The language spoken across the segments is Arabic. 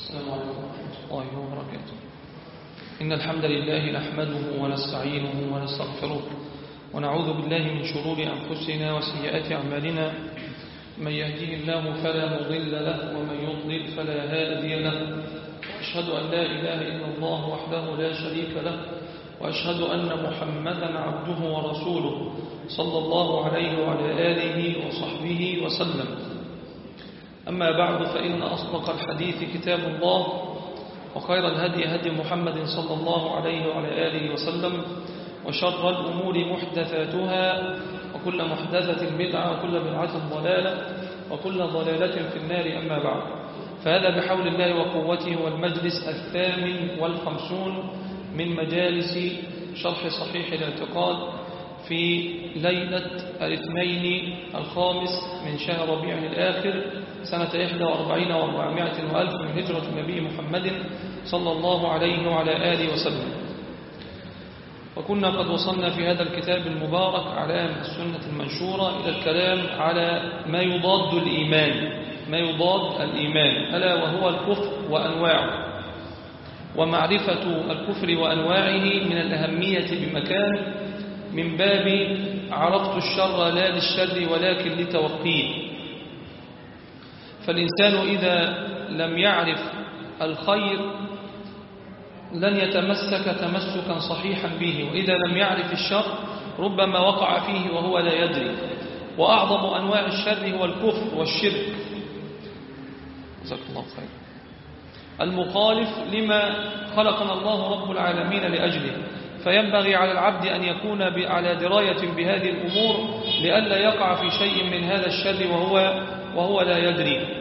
السلام عليكم ورحمة الله وبركاته. إن الحمد لله نحمده ونستعينه ونستغفره ونعوذ بالله من شرور أنفسنا وسيئات أعمالنا. من يهديه الله فلا مضل له ومن يضلل فلا هادي له. أشهد أن لا إله إلا الله وحده لا شريك له، وأشهد أن محمدا عبده ورسوله صلى الله عليه وعلى آله وصحبه وسلم. أما بعد، فإن أصدق الحديث كتاب الله، وخير الهدي هدي محمد صلى الله عليه وعلى آله وسلم، وشر الأمور محدثاتها، وكل محدثة بدعة، وكل بدعة ضلالة، وكل ضلالة في النار. أما بعد، فهذا بحول الله وقوته هو المجلس 58 من مجالس شرح صحيح الاعتقاد في ليلة الاثنين الخامس من شهر ربيع الآخر سنة 41 و400 وألف من هجرة النبي محمد صلى الله عليه وعلى آله وسلم. وكنا قد وصلنا في هذا الكتاب المبارك على السنة المنشورة إلى الكلام على ما يضاد الإيمان، ألا وهو الكفر وأنواعه. ومعرفة الكفر وأنواعه من الأهمية بمكان، من باب عرفت الشر لا للشر ولكن لتوقيه. فالإنسان إذا لم يعرف الخير لن يتمسك تمسكا صحيحا به، وإذا لم يعرف الشر ربما وقع فيه وهو لا يدري. وأعظم أنواع الشر هو الكفر والشرك، جزاك الله خير، المخالف لما خلقنا الله رب العالمين لأجله. فينبغي على العبد أن يكون على دراية بهذه الأمور لئلا يقع في شيء من هذا الشر وهو لا يدري.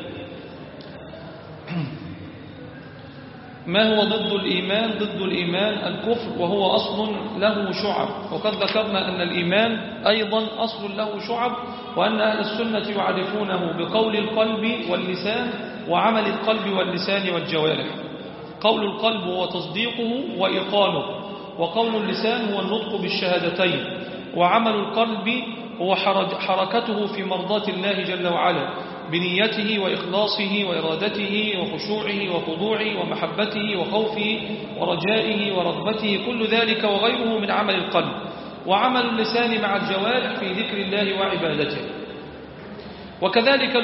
ما هو ضد الإيمان؟ ضد الإيمان الكفر، وهو أصل له شعب. وقد ذكرنا أن الإيمان أيضا أصل له شعب، وأن أهل السنة يعرفونه بقول القلب واللسان وعمل القلب واللسان والجوارح. قول القلب هو تصديقه وإيقانه، وقول اللسان هو النطق بالشهادتين، وعمل القلب هو حركته في مرضاة الله جل وعلا بنيته وإخلاصه وإرادته وخشوعه وخضوعه ومحبته وخوفه ورجائه ورغبته، كل ذلك وغيره من عمل القلب. وعمل اللسان مع الجوارح في ذكر الله وعبادته. وكذلك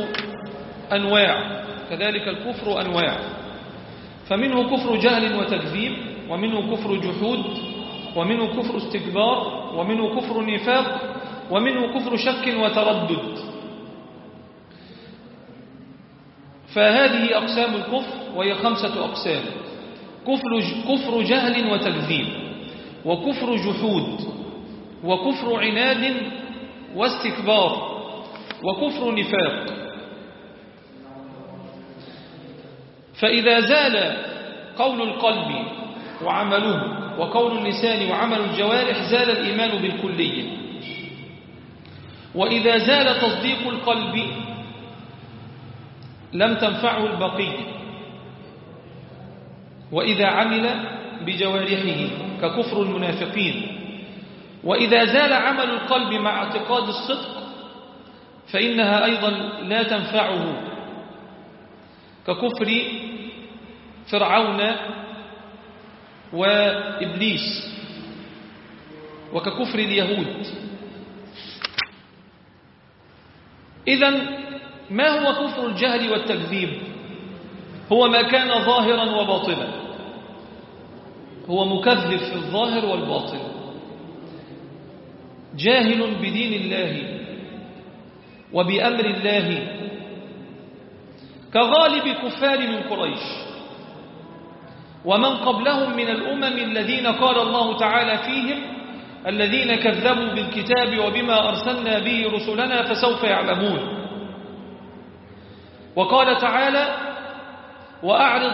الكفر أنواع، فمنه كفر جهل وتكذيب، ومنه كفر جحود، ومنه كفر استكبار، ومنه كفر نفاق، ومنه كفر شك وتردد. فهذه أقسام الكفر، وهي 5 أقسام: كفر جهل وتكذيب، وكفر جحود، وكفر عناد واستكبار، وكفر نفاق. فإذا زال قول القلب وعمله، وقول اللسان وعمل الجوارح، زال الإيمان بالكلية. وإذا زال تصديق القلب لم تنفعه البقية. وإذا عمل بجوارحه ككفر المنافقين. وإذا زال عمل القلب مع اعتقاد الصدق فإنها أيضا لا تنفعه ككفر فرعون وإبليس، وككفر اليهود. إذن ما هو كفر الجهل والتكذيب؟ هو ما كان ظاهرا وباطنا، هو مكذب في الظاهر والباطن، جاهل بدين الله وبأمر الله، كغالب كفار من قريش ومن قبلهم من الأمم الذين قال الله تعالى فيهم: الذين كذبوا بالكتاب وبما أرسلنا به رسلنا فسوف يعلمون. وقال تعالى: وأعرض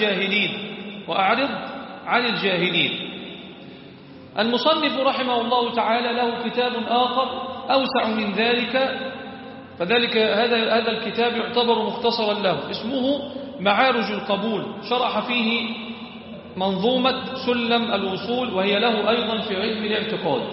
عن الجاهلين. المصنف رحمه الله تعالى له كتاب آخر أوسع من ذلك، فذلك هذا الكتاب يعتبر مختصرا له، اسمه معارج القبول، شرح فيه منظومة سلم الوصول، وهي له أيضا في علم الاعتقاد.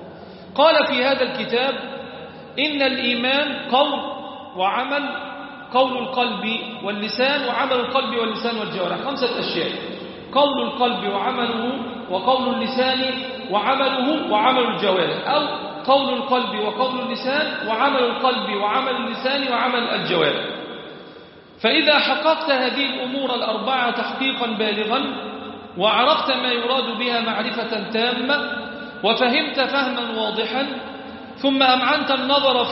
قال في هذا الكتاب: إن الإيمان قول وعمل قول القلب واللسان وعمل القلب واللسان والجوارح، 5 أشياء: قول القلب وعمله، وقول اللسان وعمله وعمل الجوارح، أو قول القلب وقول اللسان وعمل القلب وعمل اللسان وعمل الجوارح. فإذا حققت هذه الأمور ال4 تحقيقا بالغا، وعرفت ما يراد بها معرفة تامة، وفهمت فهما واضحا، ثم أمعنت النظر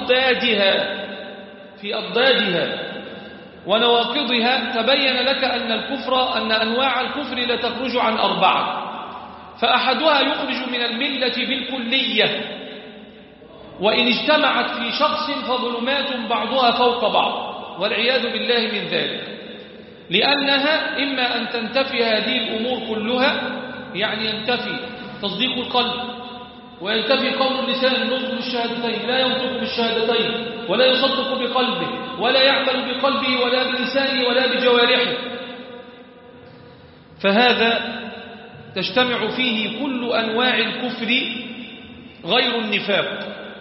في أضدادها ونواقضها، تبين لك أن أنواع الكفر لا تخرج عن 4. فأحدها يخرج من الملة بالكلية، وإن اجتمعت في شخص فظلمات بعضها فوق بعض، والعياذ بالله من ذلك، لأنها إما أن تنتفي هذه الأمور كلها، يعني ينتفي تصديق القلب، وينتفي قول اللسان نطق بالشهادتين، لا ينطق بالشهادتين ولا يصدق بقلبه ولا يعمل بقلبه ولا بلسانه ولا بجوارحه، فهذا تجتمع فيه كل أنواع الكفر غير النفاق.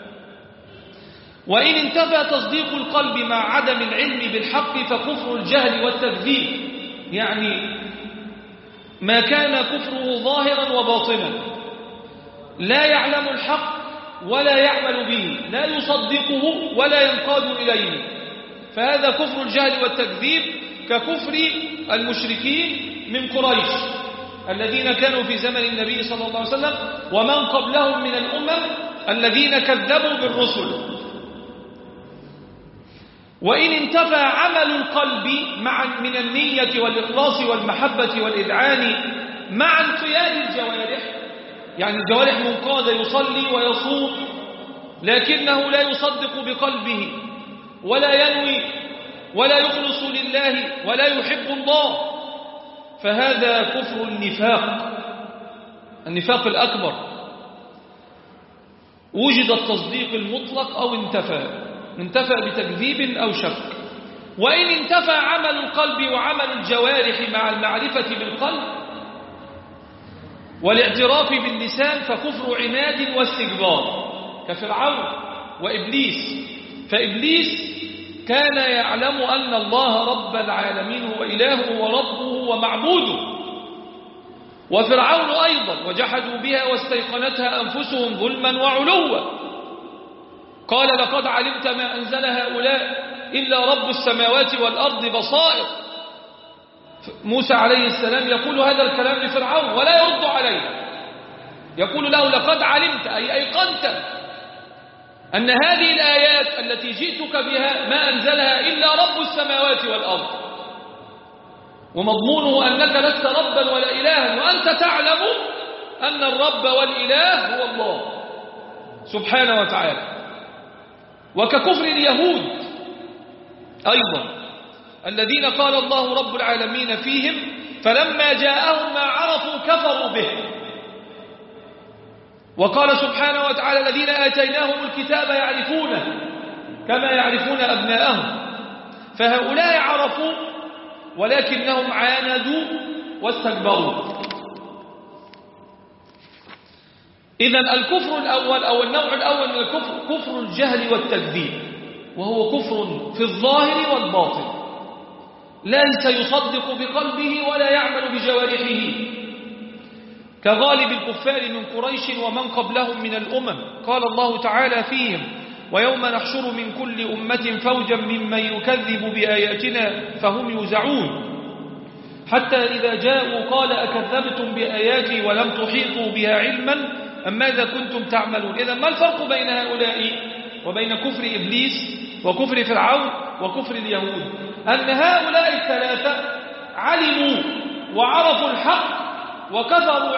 وإن انتفى تصديق القلب مع عدم العلم بالحق فكفر الجهل والتكذيب، يعني ما كان كفره ظاهرا وباطنا، لا يعلم الحق ولا يعمل به، لا يصدقه ولا ينقاد إليه، فهذا كفر الجهل والتكذيب، ككفر المشركين من قريش الذين كانوا في زمن النبي صلى الله عليه وسلم ومن قبلهم من الأمم الذين كذبوا بالرسل. وإن انتفى عمل القلب من النية والإخلاص والمحبة والإذعان مع انقياد الجوارح، يعني الجوارح منقادة، يصلي ويصوم لكنه لا يصدق بقلبه ولا ينوي ولا يخلص لله ولا يحب الله، فهذا كفر النفاق الأكبر، وجد التصديق المطلق أو انتفى بتكذيب أو شك. وإن انتفى عمل القلب وعمل الجوارح مع المعرفة بالقلب والاعتراف باللسان فكفر عناد واستكبار، كفرعون وإبليس. فإبليس كان يعلم أن الله رب العالمين وإلهه وربه ومعبوده، وفرعون أيضا، وجحدوا بها واستيقنتها أنفسهم ظلما وعلوا. قال لقد علمت ما أنزل هؤلاء إلا رب السماوات والأرض بصائر. موسى عليه السلام يقول هذا الكلام لفرعون ولا يرد عليه، يقول له لقد علمت أي أيقنت أن هذه الآيات التي جئتك بها ما أنزلها إلا رب السماوات والأرض، ومضمونه أنك لست ربا ولا إلها، وأنت تعلم أن الرب والإله هو الله سبحانه وتعالى. وككفر اليهود أيضا الذين قال الله رب العالمين فيهم فلما جاءهم ما عرفوا كفروا به، وقال سبحانه وتعالى الذين آتيناهم الكتاب يعرفونه كما يعرفون أبناءهم، فهؤلاء عرفوا ولكنهم عاندوا واستكبروا. إذن الكفر الأول أو النوع الأول من الكفر كفر الجهل والتكذيب، وهو كفر في الظاهر والباطن، ليس يصدق بقلبه ولا يعمل بجوارحه، كغالب الكفار من قريش ومن قبلهم من الأمم. قال الله تعالى فيهم ويوم نحشر من كل أمة فوجا ممن يكذب بآياتنا فهم يوزعون، حتى إذا جاءوا قال أكذبتم بآياتي ولم تحيطوا بها علما أم ماذا كنتم تعملون. إذن ما الفرق بين هؤلاء وبين كفر إبليس وكفر فرعون وكفر اليهود؟ أن هؤلاء الثلاثة علموا وعرفوا الحق وكفروا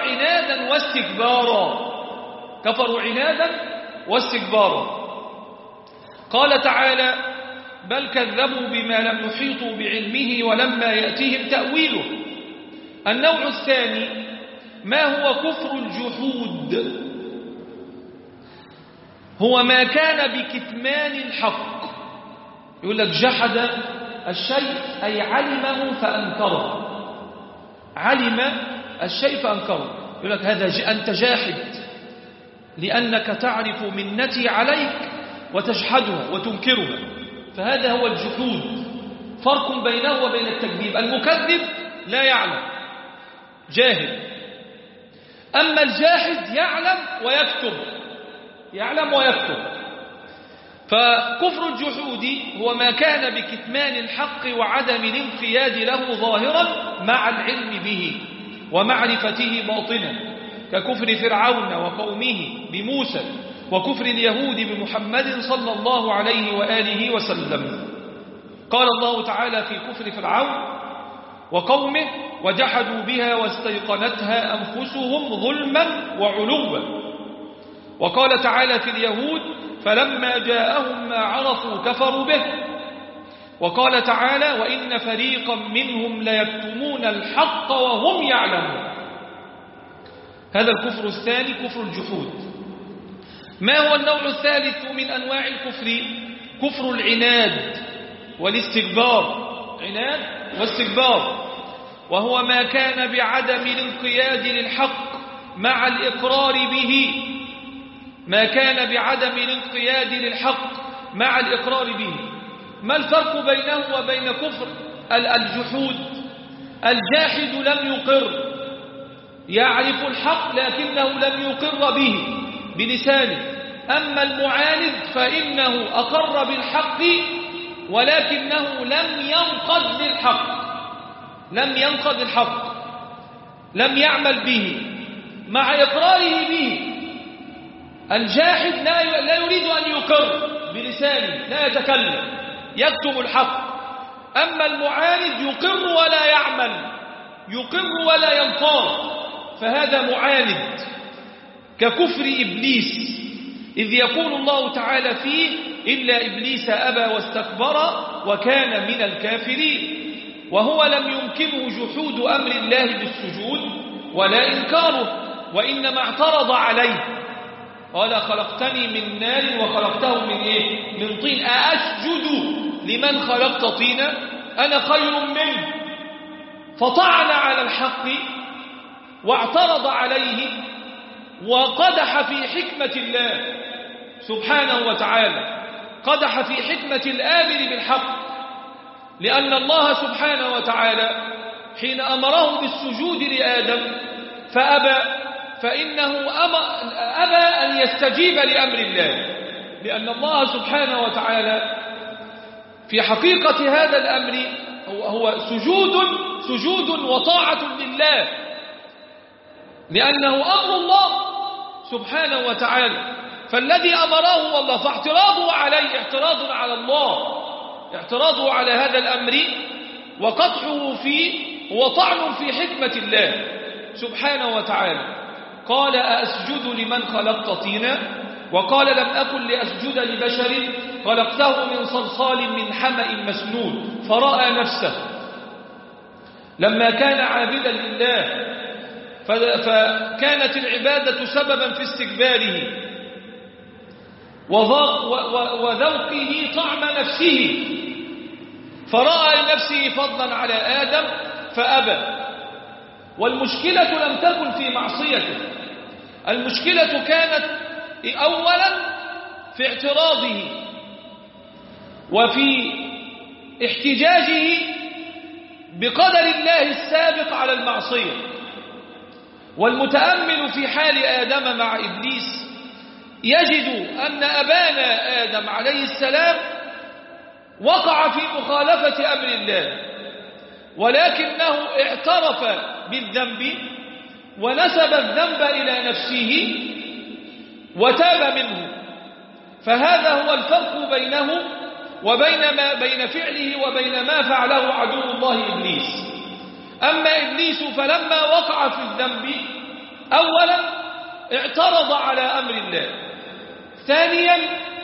عنادا واستكبارا. قال تعالى بل كذبوا بما لم يحيطوا بعلمه ولما يأتيهم تأويله. النوع الثاني ما هو كفر الجحود، هو ما كان بكتمان الحق. يقول لك جحد الشيء أي علمه فأنكره، علم الشيء فأنكره. يقول لك هذا أنت جاحد لأنك تعرف منتي عليك وتجحدها وتنكرها، فهذا هو الجحود. فرق بينه وبين التكذيب. المكذب لا يعلم، جاهل. أما الجاحد يعلم ويكتب، يعلم ويكتب. فكفر الجحود هو ما كان بكتمان الحق وعدم الانقياد له ظاهرا مع العلم به ومعرفته باطنا، ككفر فرعون وقومه بموسى وكفر اليهود بمحمد صلى الله عليه وآله وسلم. قال الله تعالى في كفر فرعون وقومه: وجحدوا بها واستيقنتها أنفسهم ظلما وعلوا. وقال تعالى في اليهود: فلما جاءهم ما عرفوا كفروا به. وقال تعالى: وإن فريقا منهم ليكتمون الحق وهم يعلمون. هذا الكفر الثاني، كفر الجحود. ما هو النوع الثالث من أنواع الكفر؟ كفر العناد والاستكبار، عناد واستكبار، وهو ما كان بعدم الانقياد للحق مع الإقرار به، ما كان بعدم الانقياد للحق مع الإقرار به. ما الفرق بينه وبين كفر الجحود؟ الجاحد لم يقر، يعرف الحق لكنه لم يقر به بلسانه. أما المعاند فإنه أقر بالحق ولكنه لم ينقض للحق، لم ينقض الحق، لم يعمل به مع إقراره به. الجاحد لا يريد أن يقر بلسانه، لا يتكلم، يكتم الحق. أما المعاند يقر ولا يعمل، يقر ولا ينقاد، فهذا معاند. ككفر إبليس، إذ يقول الله تعالى فيه: إلا إبليس أبى واستكبر وكان من الكافرين. وهو لم يمكنه جحود أمر الله بالسجود ولا إنكاره، وإنما اعترض عليه. قال: خلقتني من نار وخلقته من إيه؟ من طين، أأسجد لمن خلقت طينا؟ أنا خير منه. فطعن على الحق واعترض عليه وقدح في حكمة الله سبحانه وتعالى، قدح في حكمة الآمر بالحق. لأن الله سبحانه وتعالى حين أمره بالسجود لآدم فأبى، فإنه أبى أن يستجيب لأمر الله، لأن الله سبحانه وتعالى في حقيقة هذا الأمر هو سجود وطاعة لله، لأنه أمر الله سبحانه وتعالى. فالذي أمره هو الله، فاعتراضه عليه اعتراض على الله، اعتراضه على هذا الأمر وقطعه فيه هو طعن في حكمة الله سبحانه وتعالى. قال: أأسجد لمن خلقت طينا؟ وقال: لم أكن لأسجد لبشر خلقته من صلصال من حمأ مسنون. فرأى نفسه لما كان عابدا لله فكانت العبادة سببا في استكباره وذوقه طعم نفسه، فرأى لنفسه فضلا على آدم فأبى. والمشكلة لم تكن في معصيته، المشكلة كانت أولا في اعتراضه وفي احتجاجه بقدر الله السابق على المعصية. والمتأمل في حال آدم مع إبليس يجد أن أبانا آدم عليه السلام وقع في مخالفة أمر الله، ولكنه اعترف بالذنب ونسب الذنب إلى نفسه وتاب منه. فهذا هو الفرق بينه وبين فعله وبين ما فعله عدو الله إبليس. أما إبليس فلما وقع في الذنب أولا اعترض على أمر الله، ثانيا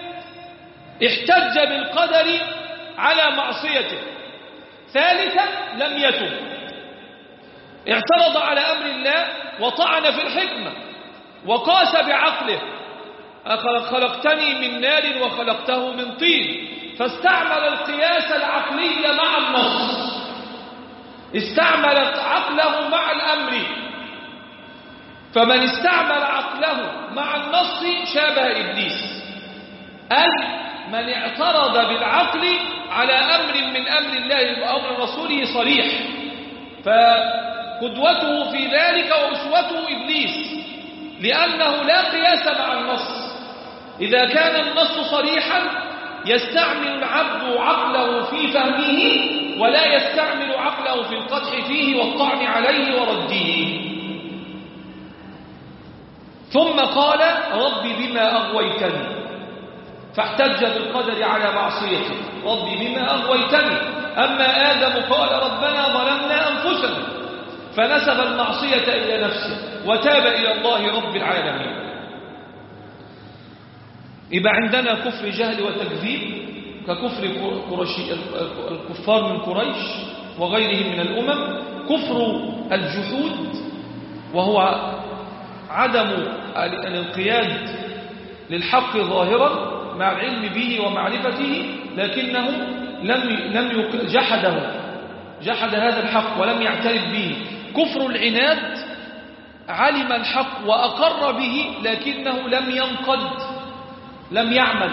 احتج بالقدر على معصيته، ثالثا لم يتب، اعترض على أمر الله وطعن في الحكمة وقاس بعقله: خلقتني من نار وخلقته من طين. فاستعمل القياس العقلي مع النص، استعمل عقله مع الأمر. فمن استعمل عقله مع النص شابه إبليس، أي من اعترض بالعقل على أمر من أمر الله وأمر رسوله صريح، فقدوته في ذلك وأسوته إبليس، لأنه لا قياس مع النص. إذا كان النص صريحا يستعمل العبد عقله في فهمه ولا يستعمل عقله في القدح فيه والطعن عليه ورده. ثم قال ربي بما أغويتني، فاحتج بالقدر على معصيته، ربي بما أغويتني. أما آدم قال ربنا ظلمنا أنفسنا، فنسب المعصية إلى نفسه وتاب إلى الله رب العالمين. يبقى عندنا كفر جهل وتكذيب ككفر الكفار من قريش وغيرهم من الأمم، كفر الجحود وهو عدم الانقياد للحق ظاهرا مع العلم به ومعرفته، لكنه جحد هذا الحق ولم يعترف به. كفر العناد، علم الحق وأقر به لكنه لم ينقد، لم يعمل.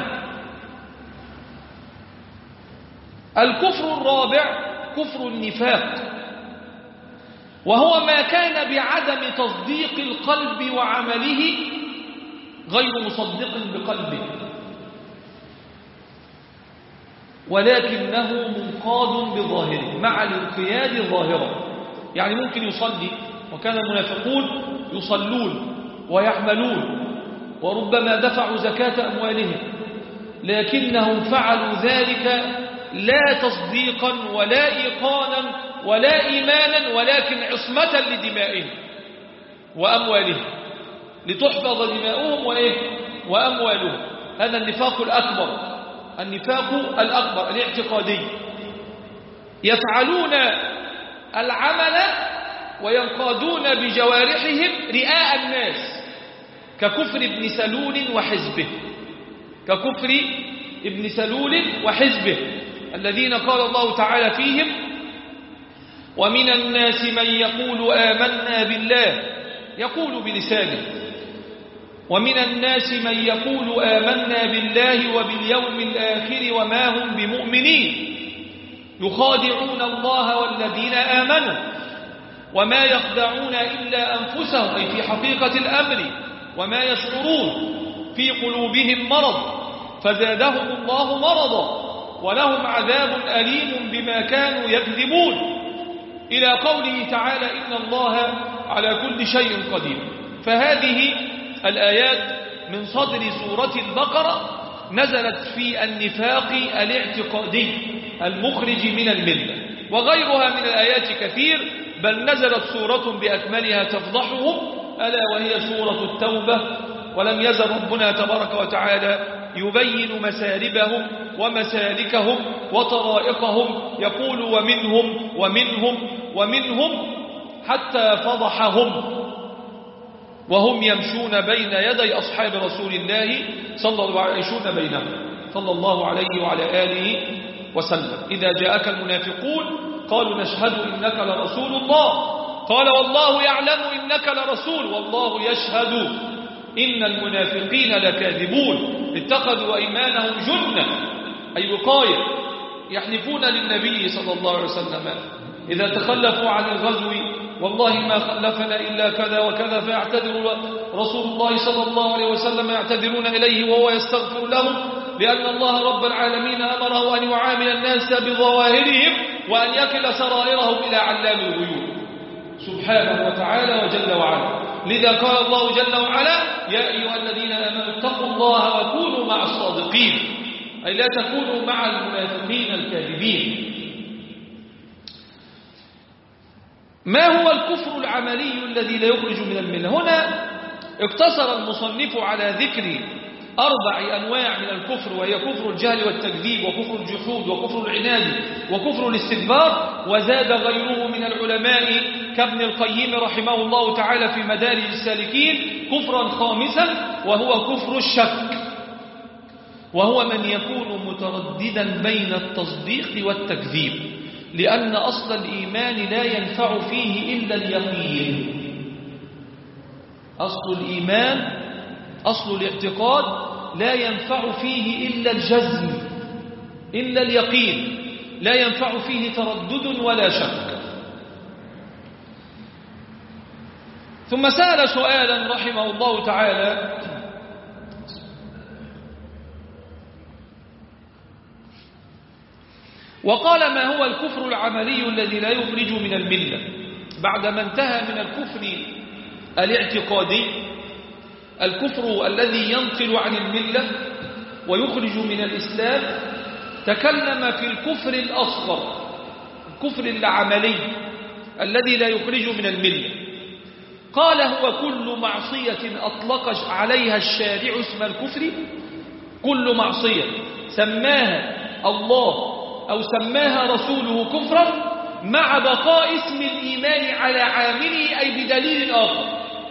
الكفر الرابع كفر النفاق، وهو ما كان بعدم تصديق القلب وعمله غير مصدق بقلبه، ولكنه منقاد بظاهره مع الانقياد ظاهرا. يعني ممكن يصلي، وكان المنافقون يصلون ويعملون وربما دفعوا زكاة أموالهم، لكنهم فعلوا ذلك لا تصديقا ولا إيقانا ولا إيمانا، ولكن عصمة لدمائهم وأموالهم، لتحفظ دماؤهم وأموالهم. هذا النفاق الأكبر، النفاق الأكبر الاعتقادي. يفعلون العمل وينقادون بجوارحهم رئاء الناس، ككفر ابن سلول وحزبه، ككفر ابن سلول وحزبه الذين قال الله تعالى فيهم ومن الناس من يقول آمنا بالله، يقول بلسانه، ومن الناس من يقول آمنا بالله وباليوم الآخر وما هم بمؤمنين يخادعون الله والذين آمنوا وما يخدعون إلا أنفسهم، أي في حقيقة الأمر، وما يشعرون، في قلوبهم مرض فزادهم الله مرضا ولهم عذاب أليم بما كانوا يكذبون، إلى قوله تعالى إن الله على كل شيء قدير. فهذه الآيات من صدر سورة البقرة نزلت في النفاق الاعتقادي المخرج من الملة، وغيرها من الآيات كثير، بل نزلت سورة بأكملها تفضحهم ألا وهي سورة التوبة. ولم يزل ربنا تبارك وتعالى يبين مسالبهم ومسالكهم وطرائقهم، يقول ومنهم ومنهم ومنهم حتى فضحهم وهم يمشون بين يدي أصحاب رسول الله صلى الله عليه وعلى آله وسلم. إذا جاءك المنافقون قالوا نشهد إنك لرسول الله، قال والله يعلم إنك لرسول والله يشهد إن المنافقين لكاذبون، اتخذوا أيمانهم جنة أي وقاية، يحلفون للنبي صلى الله عليه وسلم إذا تخلفوا عن الغزو والله ما خلفنا إلا كذا وكذا، فيعتذر رسول الله صلى الله عليه وسلم يعتذرون إليه وهو يستغفر لهم، لأن الله رب العالمين أمره أن يعامل الناس بظواهرهم وأن يكل سرائرهم إلى علام الغيوب سبحانه وتعالى وجل وعلا. لذا قال الله جل وعلا يا أيها الذين آمنوا اتقوا الله وكونوا مع الصادقين، أي لا تكونوا مع المنافقين الكاذبين. ما هو الكفر العملي الذي لا يخرج من الملة؟ هنا اقتصر المصنف على ذكر 4 أنواع من الكفر، وهي كفر الجهل والتكذيب وكفر الجحود وكفر العناد وكفر الاستكبار، وزاد غيره من العلماء كابن القيم رحمه الله تعالى في مدارج السالكين كفرا خامسا، وهو كفر الشك، وهو من يكون مترددا بين التصديق والتكذيب، لأن أصل الإيمان لا ينفع فيه إلا اليقين. أصل الإيمان، أصل الاعتقاد لا ينفع فيه إلا الجزم، إلا اليقين لا ينفع فيه تردد ولا شك. ثم سأل سؤالا رحمه الله تعالى: وقال: ما هو الكفر العملي الذي لا يخرج من الملة؟ بعدما انتهى من الكفر الاعتقادي، الكفر الذي ينقل عن الملة ويخرج من الإسلام، تكلم في الكفر الأصغر، الكفر العملي الذي لا يخرج من الملة. قال: هو كل معصية أطلق عليها الشارع اسم الكفر، كل معصية سماها الله أو سماها رسوله كفرا مع بقاء اسم الإيمان على عامله، أي بدليل آخر.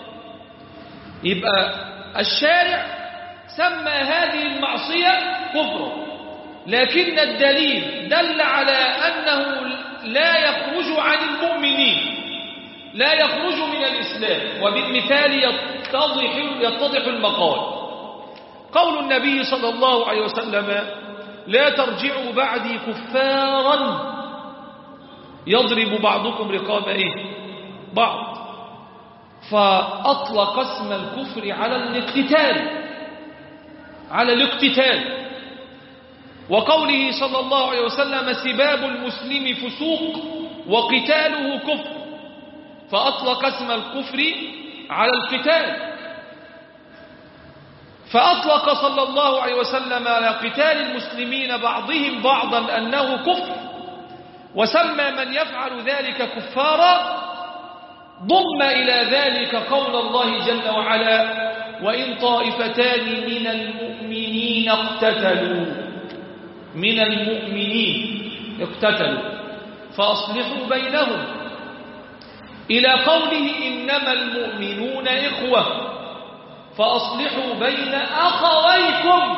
يبقى الشارع سمى هذه المعصية كفرا، لكن الدليل دل على أنه لا يخرج عن المؤمنين، لا يخرج من الإسلام. وبالمثال يتضح المقال. قول النبي صلى الله عليه وسلم: لا ترجعوا بعدي كفارا يضرب بعضكم رقاب بعض، فأطلق اسم الكفر على الاقتتال. وقوله صلى الله عليه وسلم: سباب المسلم فسوق وقتاله كفر، فأطلق اسم الكفر على القتال. فأطلق صلى الله عليه وسلم على قتال المسلمين بعضهم بعضا أنه كفر، وسمى من يفعل ذلك كفارا. ضم إلى ذلك قول الله جل وعلا: وإن طائفتان من المؤمنين اقتتلوا فأصلحوا بينهم، إلى قوله: إنما المؤمنون إخوة فأصلحوا بين أخويكم.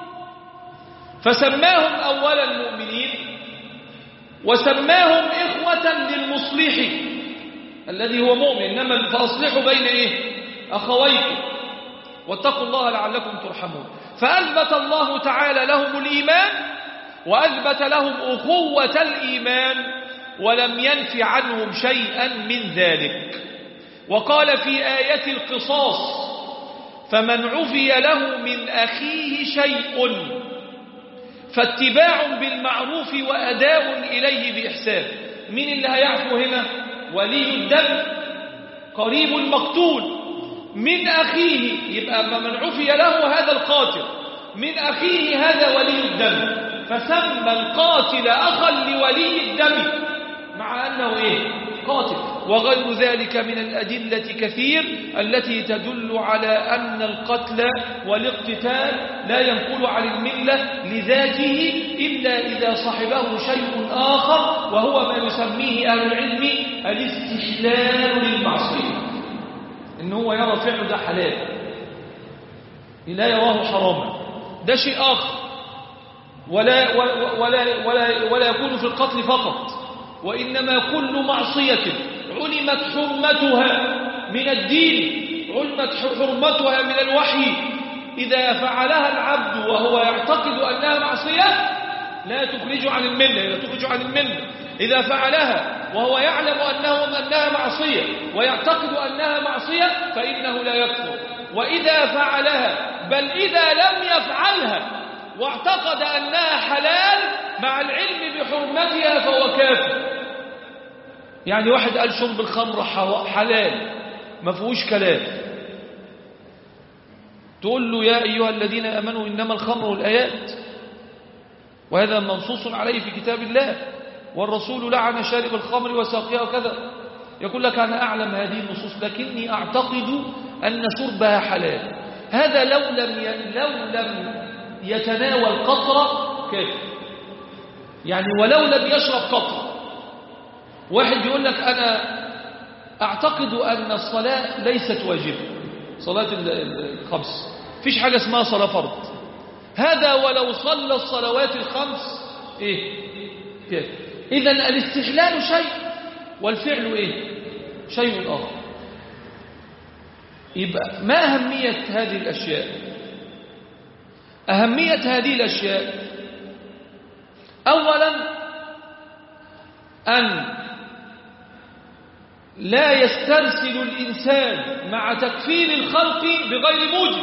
فسماهم أولا المؤمنين، وسماهم إخوة للمصلح الذي هو مؤمن. إنما فأصلحوا بين أخويكم واتقوا الله لعلكم ترحمون. فأثبت الله تعالى لهم الإيمان وأثبت لهم أخوة الإيمان، ولم ينف عنهم شيئا من ذلك. وقال في آية القصاص: فمن عفي له من أخيه شيء فاتباع بالمعروف وأداء إليه بإحسان. من اللي هيعفو هنا؟ ولي الدم، قريب المقتول. من أخيه، يبقى من عفي له هذا القاتل، من أخيه هذا ولي الدم، فسمى القاتل أخا لولي الدم مع أنه قاتل. وغير ذلك من الأدلة كثير التي تدل على أن القتل والاقتتال لا ينقل عن الملة لذاته إلا إذا صحبه شيء آخر، وهو ما يسميه أهل العلم الاستحلال للمعصية، إن هو يرى فعله ده حلال لا يراه حراما، ده شيء آخر. ولا يكون في القتل فقط، وإنما كل معصية علمت حرمتها من الدين، علمت حرمتها من الوحي، إذا فعلها العبد وهو يعتقد أنها معصية لا تخرج عن الملة، إذا فعلها وهو يعلم أنها معصية ويعتقد أنها معصية فإنه لا يكفر. وإذا فعلها، بل إذا لم يفعلها واعتقد أنها حلال مع العلم بحرمتها فهو كافر. يعني واحد قال شرب الخمر حلال، ما فيهوش كلام، تقول له: يا أيها الذين آمنوا إنما الخمر والآيات، وهذا منصوص عليه في كتاب الله، والرسول لعن شارب الخمر وساقيها وكذا. يقول لك: أنا أعلم هذه النصوص لكني أعتقد أن شربها حلال. هذا لو لم يتناول قطرة كافر، يعني ولو لم يشرب قطرة. واحد يقول لك: أنا أعتقد أن الصلاة ليست واجبة، صلاة الخمس فيش حاجة اسمها صلاة فرض، هذا ولو صلى الصلوات الخمس كافر. إذن الاستحلال شيء والفعل شيء آخر. يبقى ما أهمية هذه الأشياء؟ أهمية هذه الأشياء أولا أن لا يسترسل الإنسان مع تكفير الخلق بغير موجب.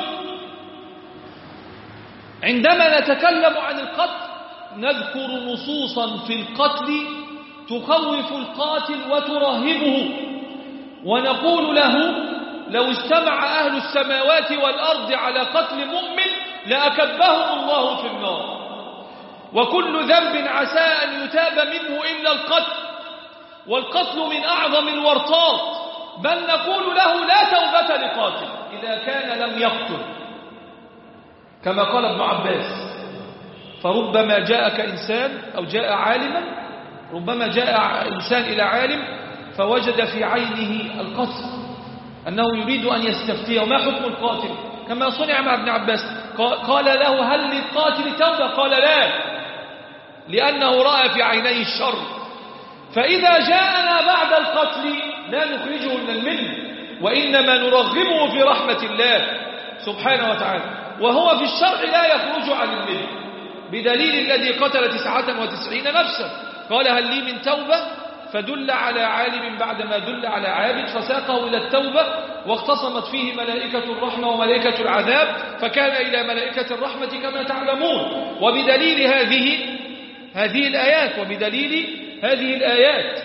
عندما نتكلم عن القتل نذكر نصوصا في القتل تخوف القاتل وترهبه، ونقول له لو استمع أهل السماوات والأرض على قتل مؤمن لأكبهم الله في النار، وكل ذنب عسى أن يتاب منه إلا القتل، والقتل من أعظم الورطات، بل نقول له لا توبة لقاتل إذا كان لم يقتل، كما قال ابن عباس. فربما جاءك إنسان أو جاء عالما، ربما جاء إنسان إلى عالم فوجد في عينه القتل، أنه يريد أن يستفتيه وما حكم القاتل، كما صنع مع ابن عباس. قال له هل للقاتل توبة؟ قال لا، لأنه رأى في عينيه الشر. فإذا جاءنا بعد القتل لا نخرجه من الملة، وإنما نرغبه في رحمة الله سبحانه وتعالى، وهو في الشرع لا يخرج عن الملة، بدليل الذي قتل 99 نفسا قال هل لي من توبة؟ فدل على عالم بعدما دل على عابد فساقه إلى التوبة، واختصمت فيه ملائكة الرحمة وملائكة العذاب، فكان إلى ملائكة الرحمة كما تعلمون. وبدليل هذه الآيات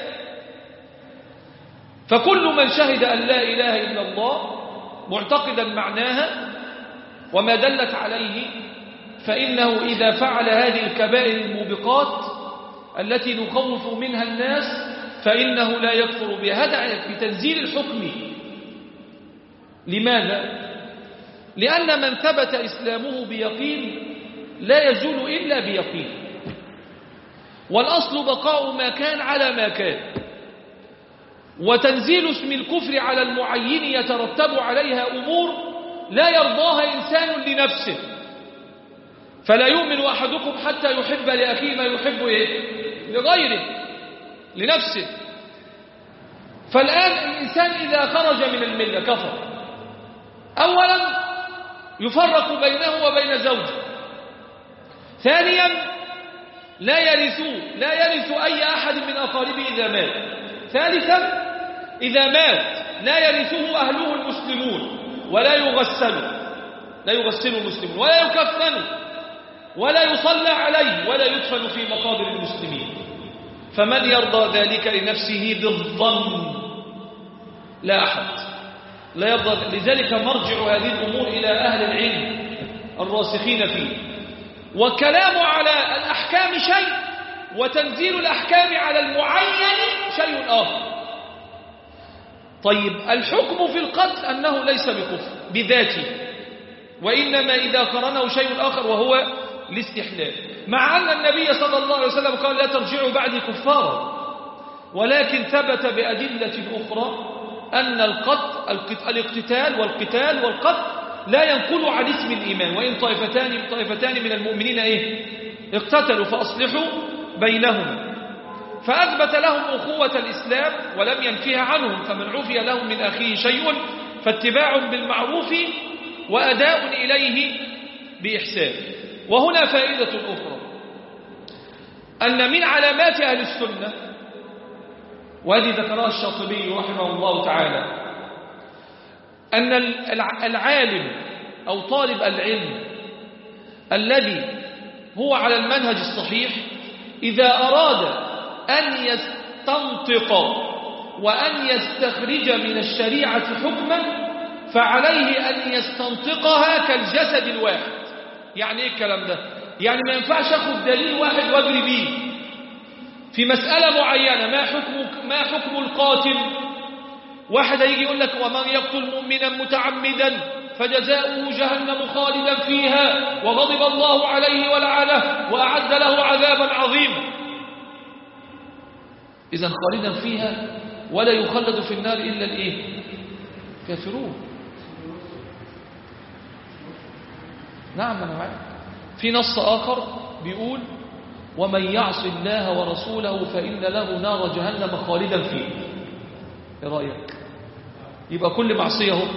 فكل من شهد أن لا إله إلا الله معتقدا معناها وما دلت عليه، فإنه إذا فعل هذه الكبائر الموبقات التي نخوف منها الناس فإنه لا يكفر بها. هذا بتنزيل الحكم. لماذا؟ لأن من ثبت إسلامه بيقين لا يزول إلا بيقين، والأصل بقاء ما كان على ما كان، وتنزيل اسم الكفر على المعين يترتب عليها أمور لا يرضاها إنسان لنفسه. فلا يؤمن أحدكم حتى يحب لأخيه ما يحب لغيره لنفسه. فالآن الإنسان إذا خرج من الملة كفر. أولا يفرق بينه وبين زوجه، ثانيا لا يرث أي أحد من أقاربه إذا مات، ثالثا إذا مات لا يرثه أهله المسلمون ولا يغسل المسلمون ولا يكفن ولا يصلى عليه ولا يدفن في مقابر المسلمين. فمن يرضى ذلك لنفسه بالظن؟ لا أحد لا يرضى. لذلك مرجع هذه الأمور إلى أهل العلم الراسخين فيه، والكلام على الأحكام شيء، وتنزيل الأحكام على المعين شيء آخر. طيب الحكم في القتل أنه ليس بكفر بذاته، وإنما إذا قرنه شيء آخر وهو الاستحلال، مع أن النبي صلى الله عليه وسلم قال لا ترجعوا بعدي كفارا، ولكن ثبت بأدلة أخرى أن الاقتتال والقتل لا ينقل عن اسم الإيمان، وإن طائفتان من المؤمنين اقتتلوا فأصلحوا بينهم، فأثبت لهم أخوة الإسلام ولم ينفيها عنهم. فمن عفي لهم من أخيه شيء فاتباع بالمعروف وأداء إليه بإحسان. وهنا فائدة أخرى، أن من علامات أهل السنة، وهذه ذكرها الشاطبي رحمه الله تعالى، أن العالم أو طالب العلم الذي هو على المنهج الصحيح إذا أراد أن يستنطق وأن يستخرج من الشريعة حكما فعليه أن يستنطقها كالجسد الواحد. يعني إيه الكلام ده؟ يعني ما ينفعش أخذ دليل واحد وأجري بيه في مسألة معينة. ما حكم القاتل؟ واحد يجي يقول لك ومن يقتل مؤمنا متعمدا فجزاؤه جهنم خالدا فيها وغضب الله عليه ولعنه وأعد له عذابا عظيما. إذن خالدا فيها ولا يخلد في النار إلا كافرون. نعم أنا معك. في نص آخر بيقول ومن يعص الله ورسوله فإن له نار جهنم خالدا فيه. ايه رأيك؟ يبقى كل معصية هو.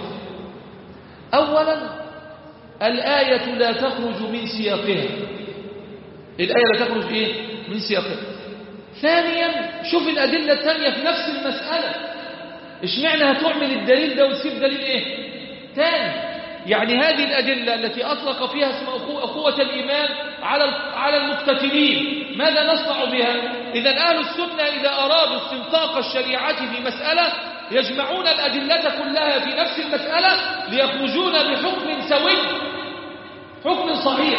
أولا الآية لا تخرج من سياقها، الآية لا تخرج إيه؟ من سياقها. ثانيا شوف الأدلة الثانية في نفس المسألة، اشمعنى هتعمل الدليل ده وتسيب دليل إيه؟ تاني. يعني هذه الأدلة التي أطلق فيها اسم أخوة الإيمان على المقتتلين، ماذا نصنع بها؟ إذا أهل السنة إذا أرادوا استنطاق الشريعة في مسألة يجمعون الأدلة كلها في نفس المسألة ليخرجون بحكم سوي، حكم صحيح.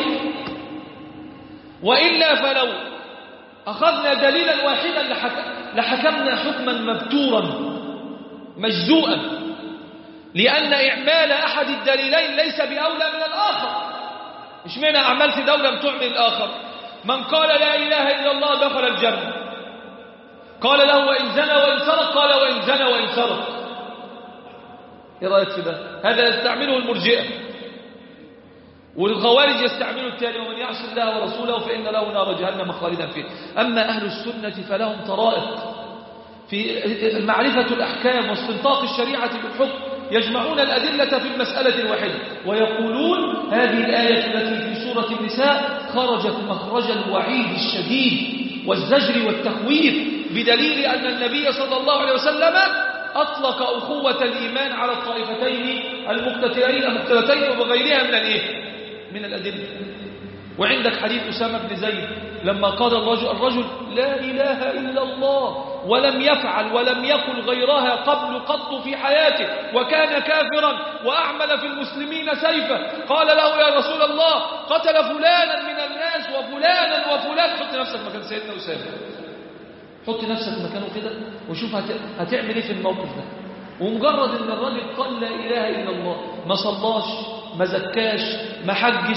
وإلا فلو أخذنا دليلا واحدا لحكمنا حكما مبتورا مجزوءا، لأن إعمال أحد الدليلين ليس بأولى من الآخر. مش معنى أعملت دولة تعمل الآخر. من قال لا إله إلا الله دخل الجنة، قال له وإن زنى وإن سرق، قال وإن زنى وإن سرق. إيه رأيك في ده؟ هذا يستعمله المرجئة، والخوارج يستعملوا التالي ومن يعص الله ورسوله فإن له نار جهنم خالدا فيه. أما أهل السنة فلهم طرائق في معرفة الأحكام واستنطاق الشريعة بالحكم، يجمعون الأدلة في المسألة الواحدة ويقولون هذه الآية التي في سورة النساء خرجت مخرج الوعيد الشديد والزجر والتخويف، بدليل أن النبي صلى الله عليه وسلم أطلق أخوة الإيمان على الطائفتين المقتتلتين وبغيرها من الأدلة. وعندك حديث أسامة بن زيد لما قال الرجل لا إله إلا الله ولم يفعل ولم يقل غيرها قط في حياته، وكان كافرا وأعمل في المسلمين سيفا، قال له يا رسول الله قتل فلانا من الناس وفلانا وفلان. حط نفسك مكان سيدنا أسامة، حط نفسك مكانه كده وشوف هتعمل ايه في الموقف ده. ومجرد ان الراجل قال لا إله إلا الله، ما صلاش ما زكاش ما حجش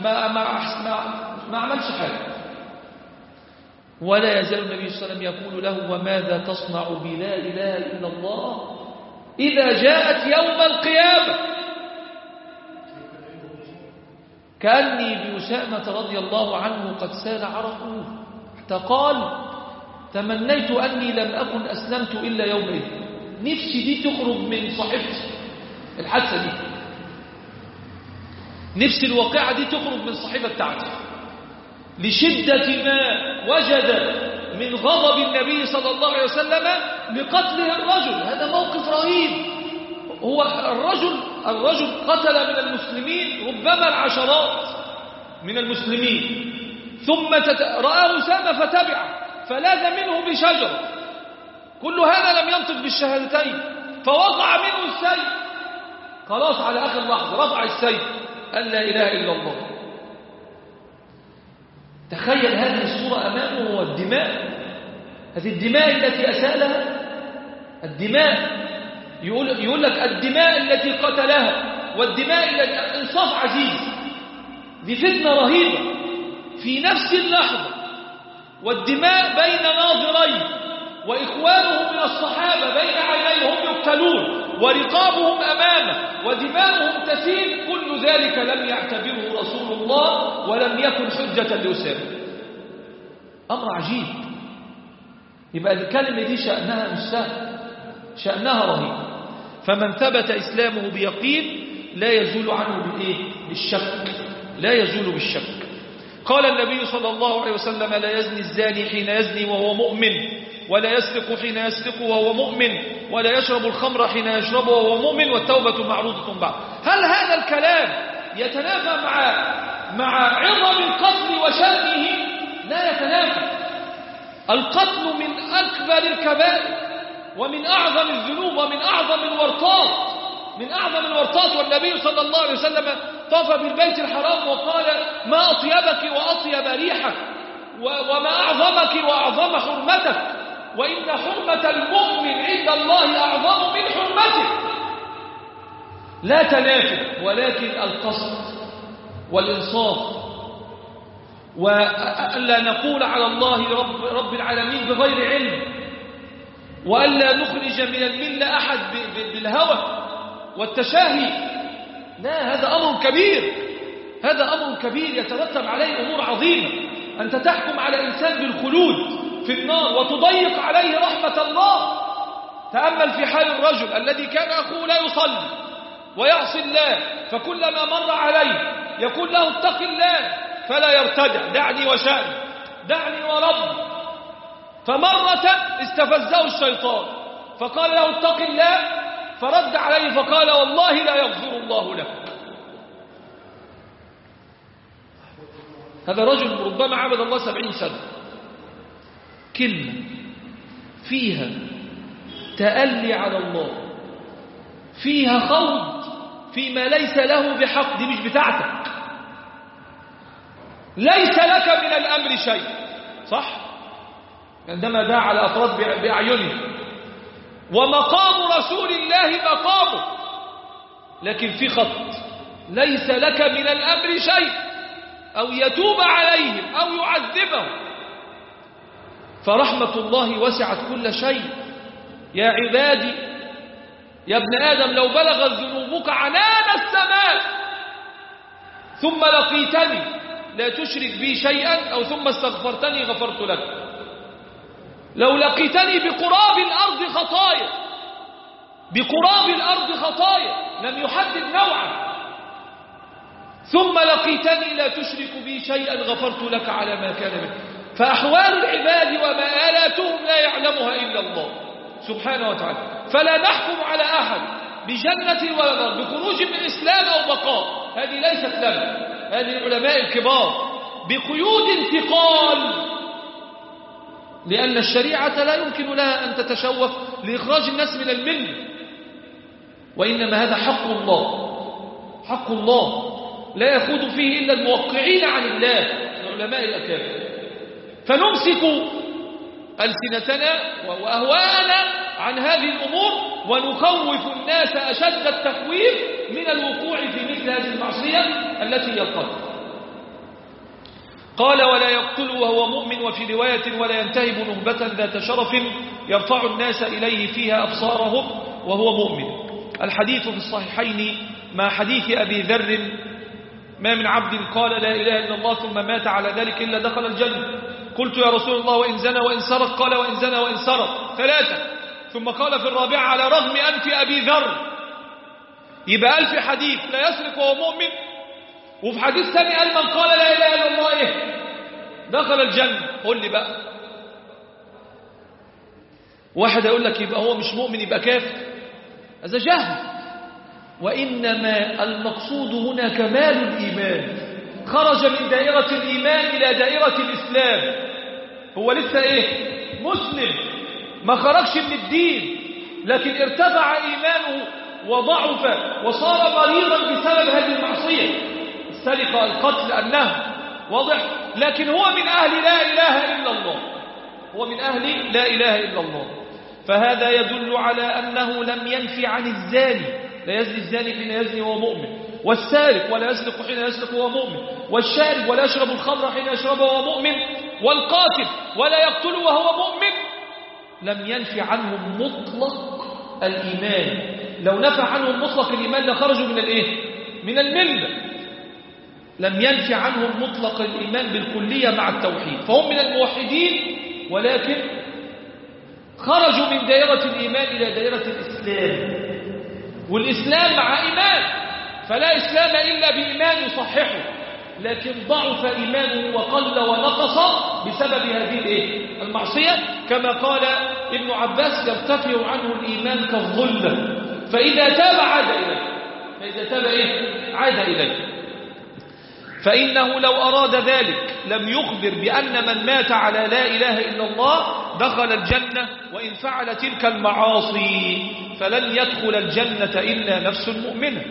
ما عملش حاجة، ولا يزال النبي صلى الله عليه وسلم يقول له وماذا تصنع بلا إله إلا الله إذا جاءت يوم القيامة. كأني بأسامة رضي الله عنه قد سال عرقه، حتى قال تمنيت أني لم أكن أسلمت إلا يومئذ. نفسي دي تخرج من صحيفتي، الحادثة دي نفس الواقعة دي تخرج من صحيفة بتاعته، لشدة ما وجد من غضب النبي صلى الله عليه وسلم لقتله الرجل. هذا موقف رهيب. هو الرجل قتل من المسلمين ربما العشرات من المسلمين، ثم رآه أسامة فتبعه فلاذ منه بشجر، كل هذا لم ينطق بالشهادتين، فوقع منه السيف. خلاص على آخر لحظة رفع السيف، قال لا إله إلا الله. تخيل هذه الصورة أمامه، والدماء، هذه الدماء التي أسالها، الدماء يقول لك الدماء التي قتلها والدماء التي انصاف عزيز، دي فتنة رهيبة في نفس اللحظة، والدماء بين ناظرين، وإخوانهم من الصحابة بين عينيهم يقتلون، ورقابهم أمامه، ودماؤهم تسيل. كل ذلك لم يعتبره رسول الله ولم يكن حجة لأسامة. أمر عجيب. يبقى الكلمة دي شأنها مش سهل، شأنها رهيب. فمن ثبت إسلامه بيقين لا يزول عنه بالشك، لا يزول بالشك. قال النبي صلى الله عليه وسلم لا يزني الزاني حين يزني وهو مؤمن، ولا يسرق حين يسرق وهو مؤمن، ولا يشرب الخمر حين يشرب وهو مؤمن، والتوبة معروضة بعد. هل هذا الكلام يتنافى مع عظم القتل وشأنه؟ لا يتنافى. القتل من أكبر الكبائر ومن أعظم الذنوب ومن أعظم الورطات، والنبي صلى الله عليه وسلم طاف بالبيت الحرام وقال ما أطيبك وأطيب ريحك، وما أعظمك وأعظم حرمتك، وإن حرمة المؤمن عند الله أعظم من حرمته. لا تنافي، ولكن القصد والإنصاف، وألا نقول على الله رب العالمين بغير علم، وألا نخرج من الملة أحد بالهوى والتشاهي. لا، هذا أمر كبير، هذا أمر كبير يترتب عليه أمور عظيمة. أنت تحكم على إنسان بالخلود في النار وتضيق عليه رحمة الله. تأمل في حال الرجل الذي كان أخوه لا يصلي ويعصي الله، فكلما مر عليه يقول له اتق الله، فلا يرتدع، دعني وشأني، دعني وربي. فمرة استفزه الشيطان فقال له اتق الله، فرد عليه فقال والله لا يغفر الله لك. هذا رجل ربما عبد الله 70 سنة، كلمة فيها تألي على الله، فيها خوض فيما ليس له بحق، دي مش بتاعتك، ليس لك من الأمر شيء، صح؟ عندما دعا على أفراد بأعينه، ومقام رسول الله مقامه، لكن في خط، ليس لك من الأمر شيء، أو يتوب عليهم أو يعذبهم. فرحمة الله وسعت كل شيء. يا عبادي يا ابن آدم لو بلغت ذنوبك عنان السماء ثم لقيتني لا تشرك بي شيئا، أو ثم استغفرتني غفرت لك. لو لقيتني بقراب الأرض خطايا، بقراب الأرض خطايا، لم يحدد نوعا، ثم لقيتني لا تشرك بي شيئا غفرت لك على ما كان منه. فأحوال العباد ومآلاتهم لا يعلمها إلا الله سبحانه وتعالى. فلا نحكم على أحد بجنة ولا نار، بخروج من الإسلام أو بقاء، هذه ليست لنا، هذه العلماء الكبار بقيود انتقال، لأن الشريعة لا يمكن لها أن تتشوف لإخراج الناس من الملة، وإنما هذا حق الله، حق الله لا يخوض فيه إلا الموقعين عن الله، العلماء الأكابر. فنمسك ألسنتنا وأهواءنا عن هذه الأمور، ونخوف الناس أشد التخويف من الوقوع في مثل هذه المعصية التي هي القتل. قال ولا يقتل وهو مؤمن، وفي رواية ولا ينتهب نهبة ذات شرف يرفع الناس إليه فيها أبصارهم وهو مؤمن. الحديث في الصحيحين مع حديث أبي ذر: ما من عبد قال لا إله إلا الله ثم مات على ذلك إلا دخل الجنة. قلت يا رسول الله وإن زنى وإن سرق؟ قال وإن زنى وإن سرق 3. ثم قال في الرابعة على رغم أنف أبي ذر. يبقى قال في حديث لا يسرق وهو مؤمن، وفي حديث ثاني قال من قال لا إله إلا الله إيه؟ دخل الجنة. قل لي بقى، واحد يقول لك يبقى هو مش مؤمن يبقى كافر، هذا جهل. وإنما المقصود هنا كمال الإيمان، خرج من دائرة الإيمان إلى دائرة الإسلام، هو لسه إيه؟ مسلم، ما خرجش من الدين، لكن ارتفع إيمانه وضعف وصار مريضا بسبب هذه المعصية، السرقة، القتل، النهب، واضح؟ لكن هو من أهل لا إله إلا الله، هو من أهل لا إله إلا الله. فهذا يدل على أنه لم ينفي عن الزاني، لا يزني الزاني حين يزني وهو مؤمن، والسارق ولا يسرق حين يسرق وهو مؤمن، والشارب ولا يشرب الخمر حين يشربه وهو مؤمن، والقاتل ولا يقتل وهو مؤمن. لم ينفي عنهم مطلق الإيمان، لو نفى عنهم مطلق الإيمان لخرجوا من الإيه؟ من الملة. لم ينفي عنهم مطلق الإيمان بالكلية مع التوحيد، فهم من الموحدين، ولكن خرجوا من دائرة الإيمان إلى دائرة الإسلام، والإسلام مع إيمان، فلا إسلام إلا بإيمان يصححه، لكن ضعف إيمانه وقل ونقص بسبب هذه المعصية، كما قال ابن عباس يرتفع عنه الإيمان كالظلة، فإذا تاب عاد إليه، فإذا تاب عاد إليه. فإنه لو أراد ذلك لم يخبر بأن من مات على لا إله إلا الله دخل الجنة، وإن فعل تلك المعاصي فلن يدخل الجنة إلا نفس مؤمنة.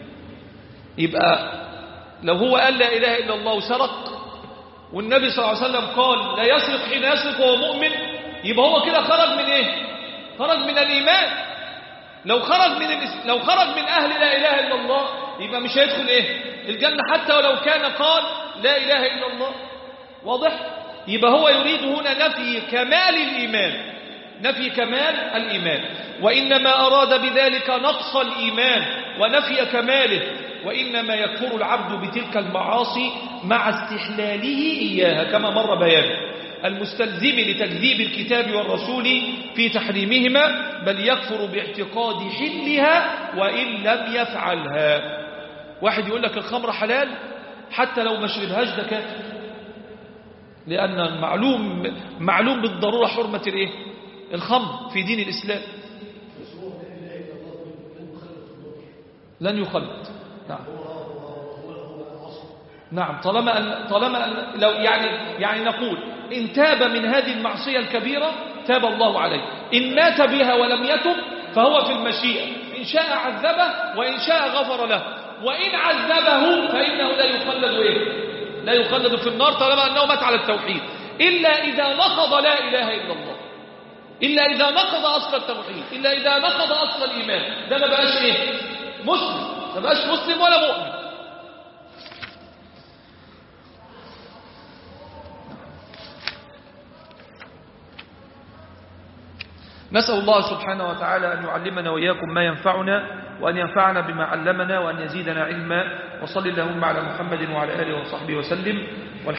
يبقى لو هو قال لا إله إلا الله وسرق، والنبي صلى الله عليه وسلم قال لا يسرق حين يسرق وهو مؤمن، يبقى هو كده خرج من خرج من الإيمان. لو خرج من أهل لا إله إلا الله يبقى مش هيدخل الجنة، حتى ولو كان قال لا إله إلا الله، واضح؟ يبقى هو يريد هنا نفي كمال الإيمان، نفي كمال الإيمان، وإنما أراد بذلك نقص الإيمان ونفي كماله. وإنما يكفر العبد بتلك المعاصي مع استحلاله إياها كما مر بيانه، المستلزم لتكذيب الكتاب والرسول في تحريمهما، بل يكفر باعتقاد حلها وإن لم يفعلها. واحد يقول لك الخمر حلال حتى لو ما شربهاش ده كافر، لأن معلوم بالضرورة حرمة الايه؟ الخمر في دين الإسلام. لن يخلد. نعم نعم، طالما أن لو يعني نقول إن تاب من هذه المعصية الكبيرة تاب الله عليه، إن مات بها ولم يتب فهو في المشيئة، إن شاء عذبه وإن شاء غفر له، وإن عذبه فإنه لا يخلد في النار طالما أنه مات على التوحيد، إلا إذا نقض لا إله إلا الله، إلا إذا نقض أصل التوحيد، إلا إذا نقض أصل الإيمان، ده ما بقاش مسلم، ما بقاش مسلم ولا مؤمن. نسأل الله سبحانه وتعالى أن يعلمنا وإياكم ما ينفعنا، وأن ينفعنا بما علمنا، وأن يزيدنا علما. وصل اللهم على محمد وعلى آله وصحبه وسلم.